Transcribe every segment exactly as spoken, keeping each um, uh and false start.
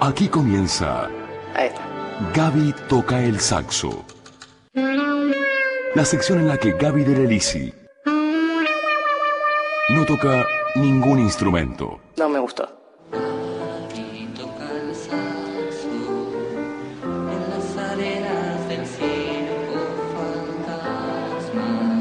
Aquí comienza Ahí está. Gaby toca el saxo. La sección en la que Gaby de Lelisi no toca ningún instrumento. No me gustó. Gaby toca el saxo en las arenas del circo fantasma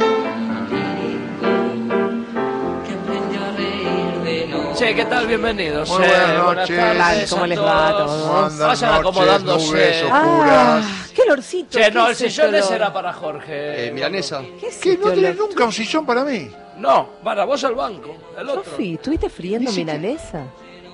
lírico que aprendió a reír de noche. Che, ¿qué tal? Bienvenidos. Muy Eh, buenas noches. tardes ¿Cómo a les va a todos. todos? Andan Vayan noches, acomodándose. nubes Ah, oscuras. qué olorcito. Che, ¿qué no, el es este sillón ese olor? era para Jorge. Eh, milanesa. ¿Qué es Que este no tenés olor? nunca un sillón para mí. No, para vos al banco. El otro. Sofi, ¿estuviste friendo Ni siquiera- milanesa?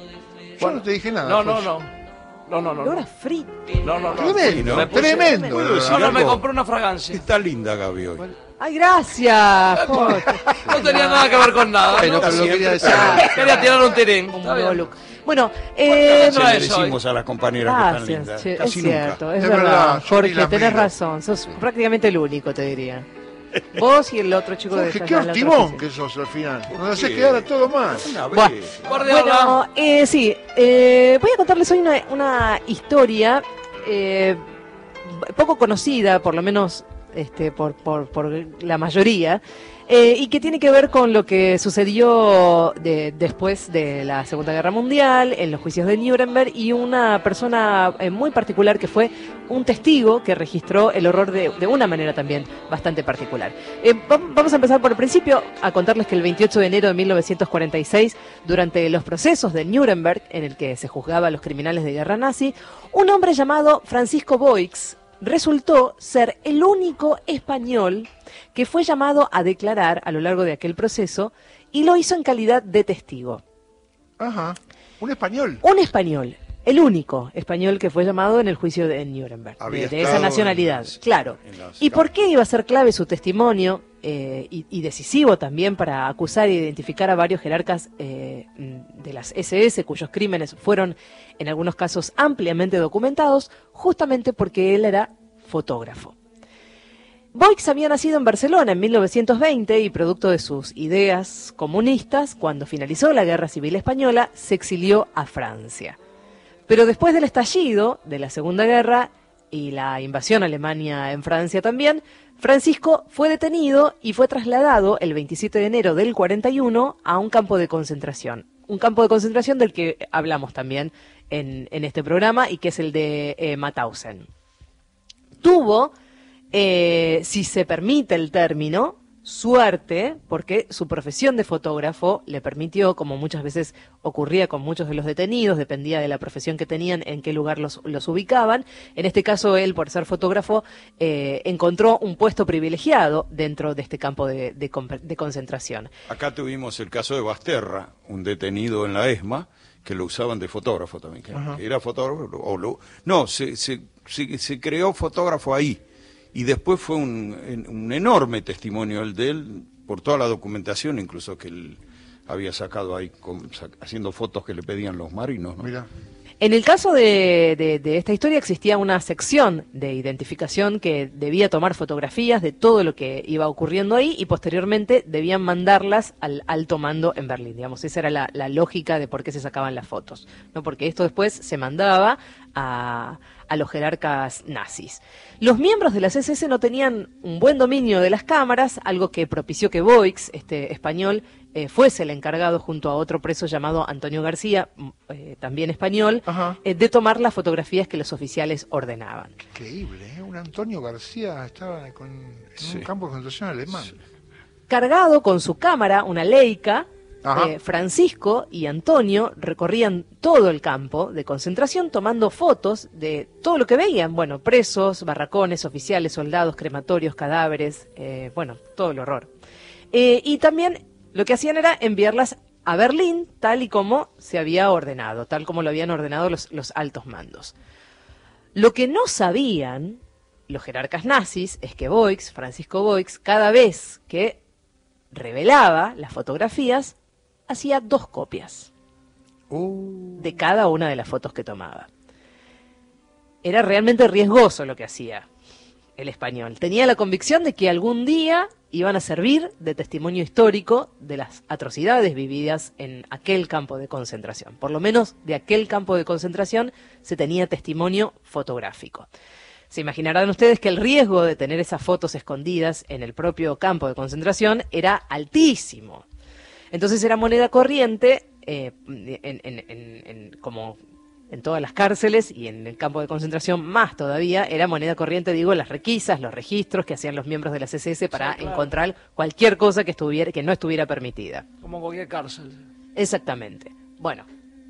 Yo no te dije nada. No, no, pues. no. No, no, no. Olor a No, frito. no, no. Tremendo, Me puse- tremendo. ¿Puedo decir No, no, me algo? compré una fragancia. Está linda Gaby hoy. Ay, gracias. Jorge. No tenía nada que ver con nada. Bueno, ¿no? pero lo quería decir. Quería tirar un tirín. Un Está nuevo bien. look. Bueno, eh, ¿Qué Se traes le decimos a las compañeras que están gracias. lindas. che, es Casi nunca. cierto, es, Es verdad. verdad, yo ni Jorge, la tenés miro. razón. Sos prácticamente el único, te diría. Vos y el otro chico de Jorge, allá qué en la otra hortivón oficina. que sos al final. Nos haces qué? quedar a todo mal. Una vez. Bueno. Guardiola. Bueno, eh, sí, eh, voy a contarles hoy una, una historia eh, poco conocida, por lo menos este, por, por, por la mayoría, eh, y que tiene que ver con lo que sucedió de- después de la Segunda Guerra Mundial, en los juicios de Nuremberg, y una persona eh, muy particular que fue un testigo que registró el horror de, de una manera también bastante particular. Eh, va- vamos a empezar por el principio, a contarles que el veintiocho de enero de mil novecientos cuarenta y seis, durante los procesos de Nuremberg, en el que se juzgaba a los criminales de guerra nazi, un hombre llamado Francisco Boix resultó ser el único español que fue llamado a declarar a lo largo de aquel proceso, y lo hizo en calidad de testigo. Ajá. Un español. Un español, el único español que fue llamado en el juicio de Nuremberg, Había de, de esa estado nacionalidad, en las- claro. en las- ¿Y por qué iba a ser clave su testimonio eh, y, y decisivo también para acusar e identificar a varios jerarcas eh, de las ese ese, cuyos crímenes fueron en algunos casos ampliamente documentados? Justamente porque él era fotógrafo. Boix había nacido en Barcelona en mil novecientos veinte y, producto de sus ideas comunistas, cuando finalizó la Guerra Civil Española, se exilió a Francia. Pero después del estallido de la Segunda Guerra y la invasión a Alemania en Francia también, Francisco fue detenido y fue trasladado el veintisiete de enero del cuarenta y uno a un campo de concentración. Un campo de concentración del que hablamos también en, en este programa, y que es el de eh, Mauthausen. Tuvo, eh, si se permite el término, suerte, porque su profesión de fotógrafo le permitió, como muchas veces ocurría con muchos de los detenidos, dependía de la profesión que tenían, en qué lugar los, los ubicaban. En este caso, él, por ser fotógrafo, eh, encontró un puesto privilegiado dentro de este campo de, de, de concentración. Acá tuvimos el caso de Basterra, un detenido en la ESMA, que lo usaban de fotógrafo también. Que, que era fotógrafo. O lo, no, se, se, se, se creó fotógrafo ahí. Y después fue un, un enorme testimonio el de él, por toda la documentación, incluso que él había sacado ahí, con, sac, haciendo fotos que le pedían los marinos, ¿no? Mira. En el caso de, de, de esta historia existía una sección de identificación que debía tomar fotografías de todo lo que iba ocurriendo ahí, y posteriormente debían mandarlas al alto mando en Berlín. Digamos, esa era la, la lógica de por qué se sacaban las fotos, ¿no? Porque esto después se mandaba a, a los jerarcas nazis. Los miembros de las ese ese no tenían un buen dominio de las cámaras, algo que propició que Boix, este español, Eh, fuese el encargado, junto a otro preso llamado Antonio García, eh, también español, eh, de tomar las fotografías que los oficiales ordenaban. Increíble, ¿eh? Un Antonio García estaba con, en Sí. un campo de concentración alemán. Sí. Cargado con su cámara, una Leica, Ajá. eh, Francisco y Antonio recorrían todo el campo de concentración tomando fotos de todo lo que veían. Bueno, presos, barracones, oficiales, soldados, crematorios, cadáveres, eh, bueno, todo el horror. Eh, y también lo que hacían era enviarlas a Berlín, tal y como se había ordenado, tal como lo habían ordenado los, los altos mandos. Lo que no sabían los jerarcas nazis es que Boix, Francisco Boix, cada vez que revelaba las fotografías, hacía dos copias Uh, de cada una de las fotos que tomaba. Era realmente riesgoso lo que hacía. el español. Tenía la convicción de que algún día iban a servir de testimonio histórico de las atrocidades vividas en aquel campo de concentración. Por lo menos de aquel campo de concentración se tenía testimonio fotográfico. Se imaginarán ustedes que el riesgo de tener esas fotos escondidas en el propio campo de concentración era altísimo. Entonces era moneda corriente, eh, en, en, en, en, como en todas las cárceles y en el campo de concentración más todavía, era moneda corriente, digo, las requisas, los registros que hacían los miembros de las S S para sí, claro. encontrar cualquier cosa que estuviera que no estuviera permitida. Como cualquier cárcel. Exactamente. Bueno,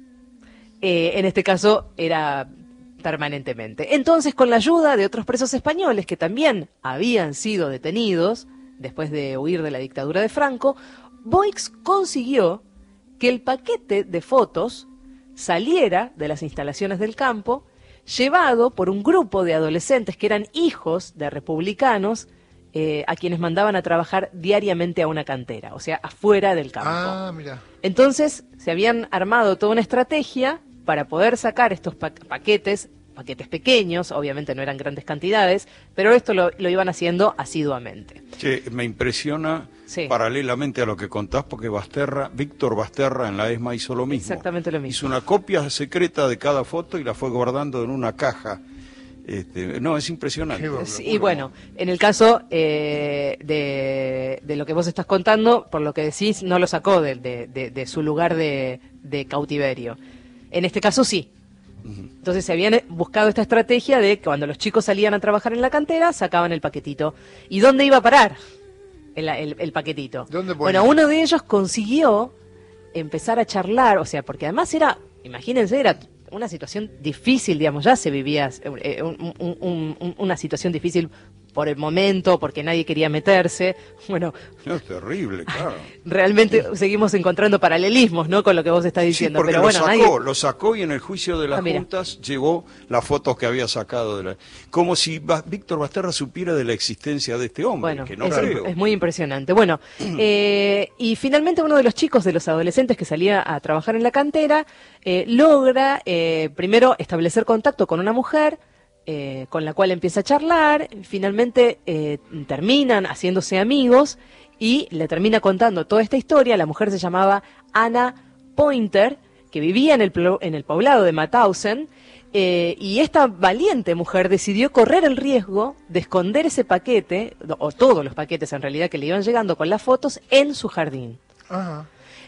eh, en este caso era permanentemente. Entonces, con la ayuda de otros presos españoles que también habían sido detenidos después de huir de la dictadura de Franco, Boix consiguió que el paquete de fotos saliera de las instalaciones del campo, llevado por un grupo de adolescentes que eran hijos de republicanos, eh, a quienes mandaban a trabajar diariamente a una cantera, o sea, afuera del campo. Ah, mira. Entonces, se habían armado toda una estrategia para poder sacar estos pa paquetes, paquetes pequeños, obviamente no eran grandes cantidades, pero esto lo, lo iban haciendo asiduamente. Che, me impresiona, sí. paralelamente a lo que contás, porque Basterra, Víctor Basterra en la ESMA hizo lo mismo. Exactamente lo mismo. Hizo una copia secreta de cada foto y la fue guardando en una caja. Este, no, es impresionante. Y bueno, en el caso eh, de, de lo que vos estás contando, por lo que decís, no lo sacó de, de, de, de su lugar de, de cautiverio. En este caso sí. Entonces se habían buscado esta estrategia de que cuando los chicos salían a trabajar en la cantera, sacaban el paquetito. ¿Y dónde iba a parar el, el, el paquetito? ¿Dónde bueno, uno de ellos consiguió empezar a charlar, o sea, porque además era, imagínense, era una situación difícil, digamos, ya se vivía eh, un, un, un, una situación difícil por el momento, porque nadie quería meterse. Bueno, no, es terrible, claro. Realmente seguimos encontrando paralelismos, ¿no?, con lo que vos estás diciendo. Sí, porque pero bueno, lo sacó, nadie... lo sacó y en el juicio de las ah, juntas llevó las fotos que había sacado de la... Como si Ba- Víctor Basterra supiera de la existencia de este hombre, bueno, que no es, creo. es muy impresionante. Bueno, eh, y finalmente uno de los chicos, de los adolescentes que salía a trabajar en la cantera, eh, logra eh, primero establecer contacto con una mujer, Eh, con la cual empieza a charlar, finalmente eh, terminan haciéndose amigos y le termina contando toda esta historia. La mujer se llamaba Anna Pointer, que vivía en el, en el poblado de Mauthausen, eh, y esta valiente mujer decidió correr el riesgo de esconder ese paquete, o todos los paquetes en realidad que le iban llegando con las fotos, en su jardín. Ajá.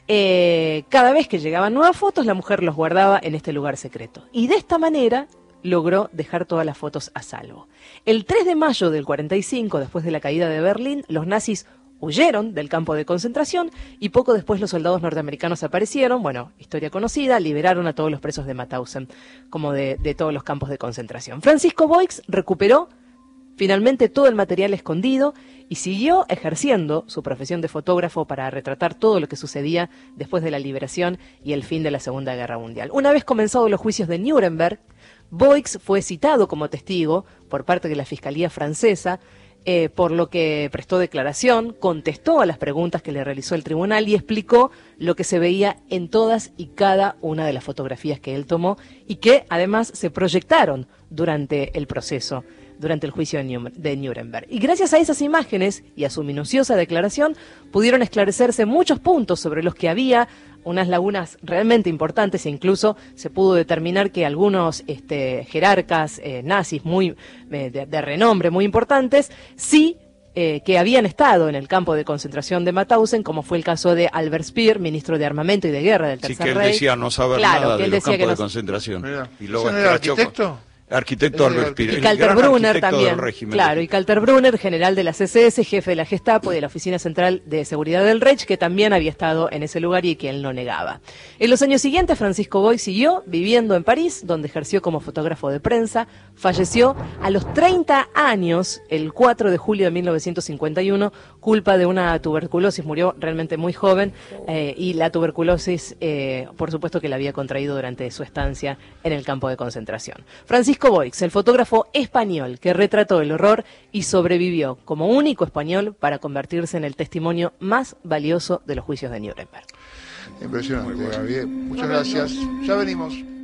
Eh, cada vez que llegaban nuevas fotos, la mujer los guardaba en este lugar secreto. Y de esta manera logró dejar todas las fotos a salvo. El tres de mayo del cuarenta y cinco, después de la caída de Berlín, los nazis huyeron del campo de concentración y poco después los soldados norteamericanos aparecieron, bueno, historia conocida, liberaron a todos los presos de Mauthausen, como de, de todos los campos de concentración. Francisco Boix recuperó finalmente todo el material escondido y siguió ejerciendo su profesión de fotógrafo para retratar todo lo que sucedía después de la liberación y el fin de la Segunda Guerra Mundial. Una vez comenzados los juicios de Nuremberg, Boix fue citado como testigo por parte de la Fiscalía francesa, eh, por lo que prestó declaración, contestó a las preguntas que le realizó el tribunal y explicó lo que se veía en todas y cada una de las fotografías que él tomó y que además se proyectaron durante el proceso, durante el juicio de Nuremberg. Y gracias a esas imágenes y a su minuciosa declaración pudieron esclarecerse muchos puntos sobre los que había unas lagunas realmente importantes, e incluso se pudo determinar que algunos este, jerarcas eh, nazis muy eh, de, de renombre, muy importantes, sí eh, que habían estado en el campo de concentración de Mauthausen, como fue el caso de Albert Speer, ministro de Armamento y de Guerra del Tercer Reich. Sí, que él Reich. decía no saber claro, nada de los campos que de no... concentración. Mira, Y luego ¿ese no era escrachó- arquitecto? Arquitecto Ese era Albert Speer, Y el Kalter gran Brunner arquitecto también, del régimen. claro, y Kalter Brunner, general de las S S, jefe de la Gestapo y de la Oficina Central de Seguridad del Reich, que también había estado en ese lugar y que él no negaba. En los años siguientes, Francisco Boix siguió viviendo en París, donde ejerció como fotógrafo de prensa. Falleció a los treinta años, el cuatro de julio de mil novecientos cincuenta y uno, culpa de una tuberculosis. Murió realmente muy joven eh, y la tuberculosis, eh, por supuesto que la había contraído durante su estancia en el campo de concentración. Francisco Boix, el fotógrafo español que retrató el horror y sobrevivió como único español para convertirse en el testimonio más valioso de los juicios de Nuremberg. Impresionante, Gabriel. Muchas gracias. Ya venimos.